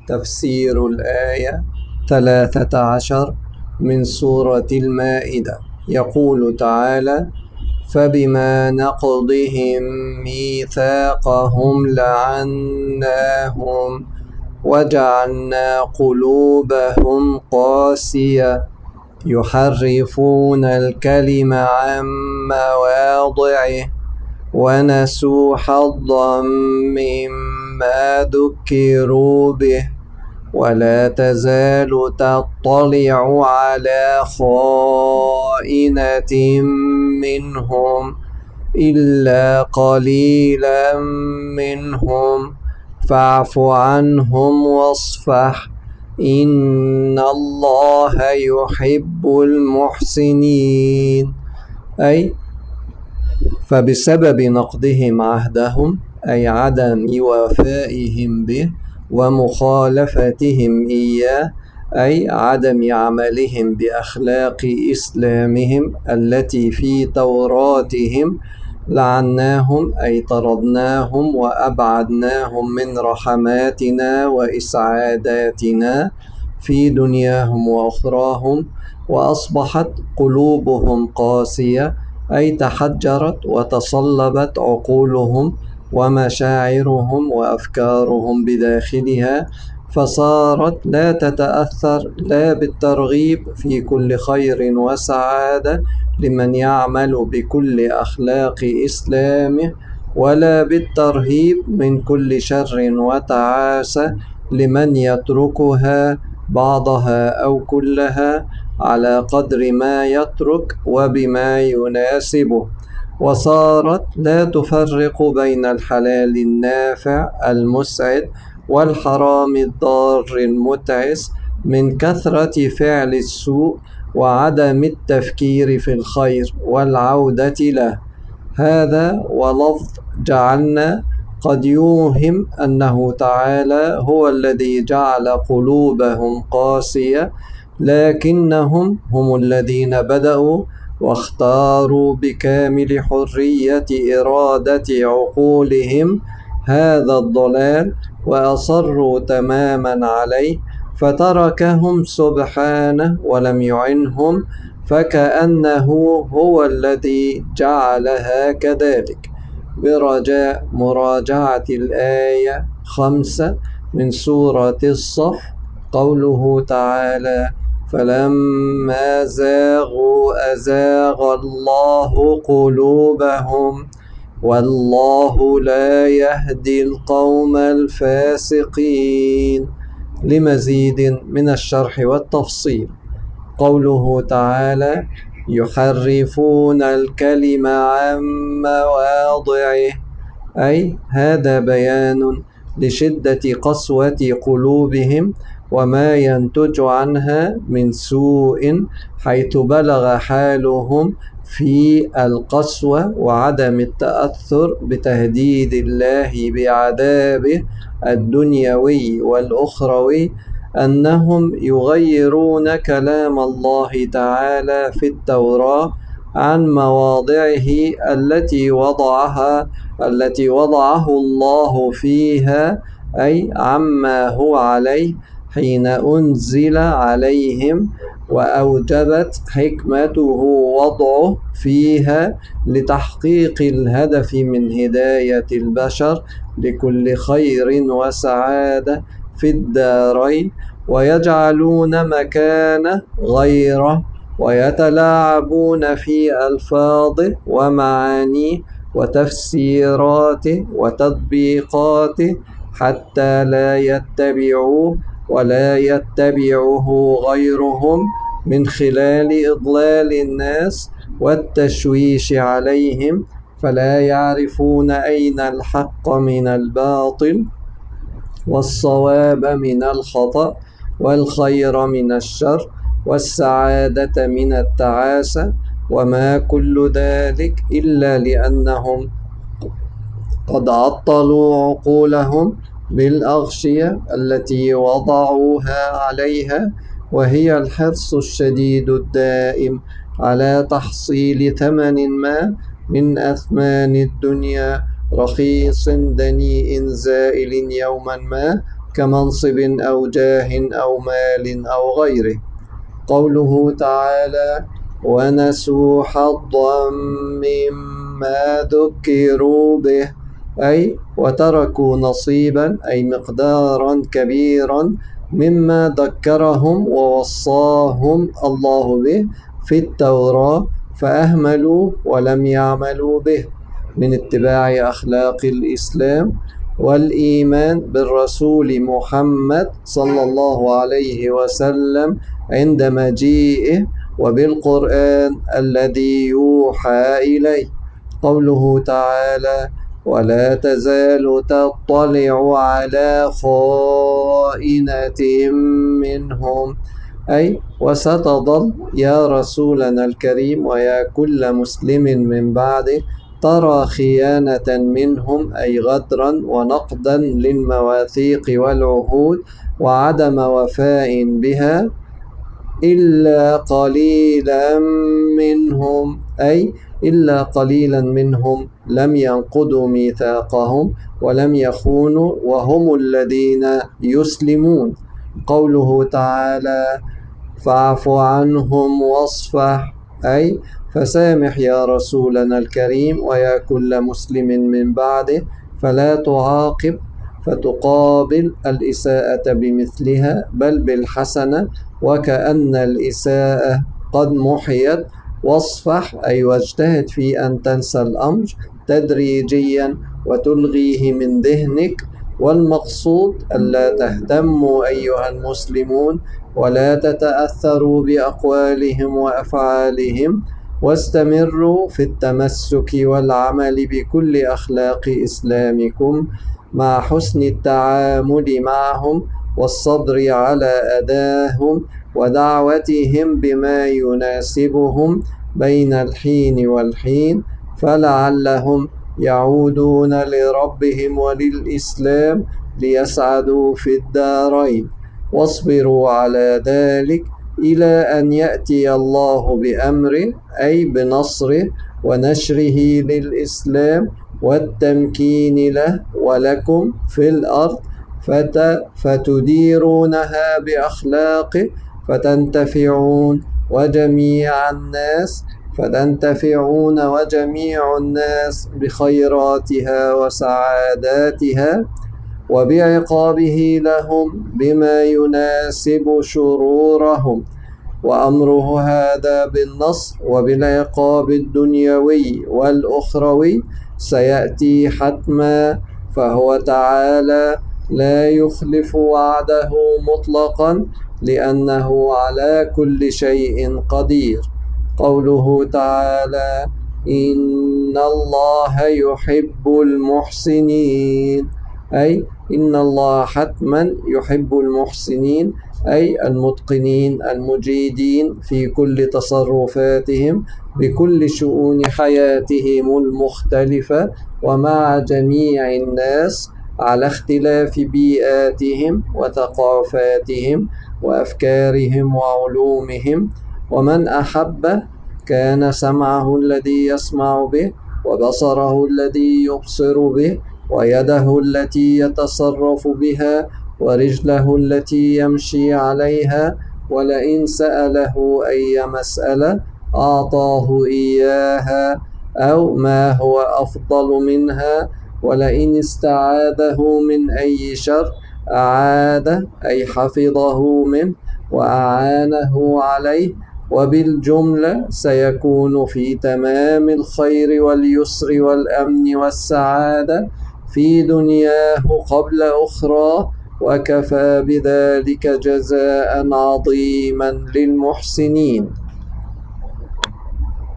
تفسير الآية 13 من سورة المائدة. يقول تعالى: فبما نقضهم ميثاقهم لعناهم وجعلنا قلوبهم قاسية يحرفون الكلم عن مواضعه ونسوا حظا مما ذكروا به ولا تزال تطلع على خائنة منهم إلا قليلا منهم فاعف عنهم واصفح إن الله يحب المحسنين. أي فبسبب نقضهم عهدهم، أي عدم وفائهم به ومخالفتهم إياه، أي عدم عملهم بأخلاق إسلامهم التي في توراتهم، لعناهم أي طردناهم وأبعدناهم من رحماتنا وإسعاداتنا في دنياهم وأخراهم، وأصبحت قلوبهم قاسية أي تحجرت وتصلبت عقولهم ومشاعرهم وأفكارهم بداخلها، فصارت لا تتأثر لا بالترغيب في كل خير وسعادة لمن يعمل بكل أخلاق إسلامه، ولا بالترهيب من كل شر وتعاسة لمن يتركها بعضها أو كلها على قدر ما يترك وبما يناسبه. وصارت لا تفرق بين الحلال النافع المسعد والحرام الضار المتعس من كثرة فعل السوء وعدم التفكير في الخير والعودة له. هذا ولفظ جعلنا قد يوهم أنه تعالى هو الذي جعل قلوبهم قاسية، لكنهم هم الذين بدأوا واختاروا بكامل حرية إرادة عقولهم هذا الضلال وأصروا تماما عليه، فتركهم سبحانه ولم يعنهم، فكأنه هو الذي جعلها كذلك. برجاء مراجعة الآية 5 من سورة الصف، قوله تعالى: فلما زاغوا أزاغ الله قلوبهم والله لا يهدي القوم الفاسقين. لمزيد من الشرح والتفصيل، قوله تعالى: يحرفون الكلم عن مواضعه، أي هذا بيان لشدة قسوة قلوبهم وما ينتج عنها من سوء، حيث بلغ حالهم في القسوة وعدم التأثر بتهديد الله بعذابه الدنيوي والأخروي، أنهم يغيرون كلام الله تعالى في التوراة عن مواضعه التي وضعه الله فيها، أي عما هو عليه حين أنزل عليهم، وأوجبت حكمته وضعه فيها لتحقيق الهدف من هداية البشر لكل خير وسعادة في الدارين، ويجعلون مكانه غيره ويتلاعبون في ألفاظه ومعانيه وتفسيراته وتطبيقاته حتى لا يتبعوه ولا يتبعه غيرهم، من خلال إضلال الناس والتشويش عليهم، فلا يعرفون أين الحق من الباطل والصواب من الخطأ والخير من الشر والسعادة من التعاسة، وما كل ذلك إلا لأنهم قد عطلوا عقولهم بالأغشية التي وضعوها عليها، وهي الحرص الشديد الدائم على تحصيل ثمن ما من أثمان الدنيا رخيص دنيء زائل يوما ما، كمنصب أو جاه أو مال أو غيره. قوله تعالى: ونسوا حظا مما ذكروا به، أي وتركوا نصيبا أي مقدارا كبيرا مما ذكرهم ووصاهم الله به في التوراة، فأهملوا ولم يعملوا به من اتباع أخلاق الإسلام والإيمان بالرسول محمد صلى الله عليه وسلم عند مجيئه، وبالقرآن الذي يوحى إليه. قوله تعالى: ولا تزال تطلع على خائنة منهم، أي وستظل يا رسولنا الكريم ويا كل مسلم من بعده ترى خيانة منهم، أي غدرا ونقضا للمواثيق والعهود وعدم وفاء بها، إلا قليلا منهم، أي إلا قليلا منهم لم ينقضوا ميثاقهم ولم يخونوا وهم الذين يسلمون. قوله تعالى: فاعف عنهم واصفح، أي فسامح يا رسولنا الكريم ويا كل مسلم من بعده، فلا تعاقب فتقابل الإساءة بمثلها بل بالحسنة وكأن الإساءة قد محيت. واصفح أي واجتهد في أن تنسى الأمر تدريجيا وتلغيه من ذهنك، والمقصود ألا تهتموا أيها المسلمون ولا تتأثروا بأقوالهم وأفعالهم، واستمروا في التمسك والعمل بكل أخلاق إسلامكم مع حسن التعامل معهم والصبر على أذاهم ودعوتهم بما يناسبهم بين الحين والحين، فلعلهم يعودون لربهم وللإسلام ليسعدوا في الدارين. واصبروا على ذلك إلى أن يأتي الله بأمره، أي بنصره ونشره للإسلام والتمكين له ولكم في الأرض، فتديرونها بأخلاقه فتنتفعون وجميع الناس بخيراتها وسعاداتها، وبعقابه لهم بما يناسب شرورهم. وأمره هذا بالنصر وبالعقاب الدنيوي والأخروي سيأتي حتما، فهو تعالى لا يخلف وعده مطلقا لأنه على كل شيء قدير. قوله تعالى: إن الله يحب المحسنين، أي إن الله حتما يحب المحسنين، أي المتقنين المجيدين في كل تصرفاتهم بكل شؤون حياتهم المختلفة ومع جميع الناس على اختلاف بيئاتهم وثقافاتهم وأفكارهم وعلومهم. ومن أحب كان سمعه الذي يسمع به وبصره الذي يبصر به ويده التي يتصرف بها ورجله التي يمشي عليها، ولئن سأله أي مسألة أعطاه إياها أو ما هو أفضل منها، ولئن استعاذه من أي شر أعاده أي حفظه منه وأعانه عليه. وبالجملة سيكون في تمام الخير واليسر والأمن والسعادة في دنياه قبل أخرى، وكفى بذلك جزاء عظيما للمحسنين.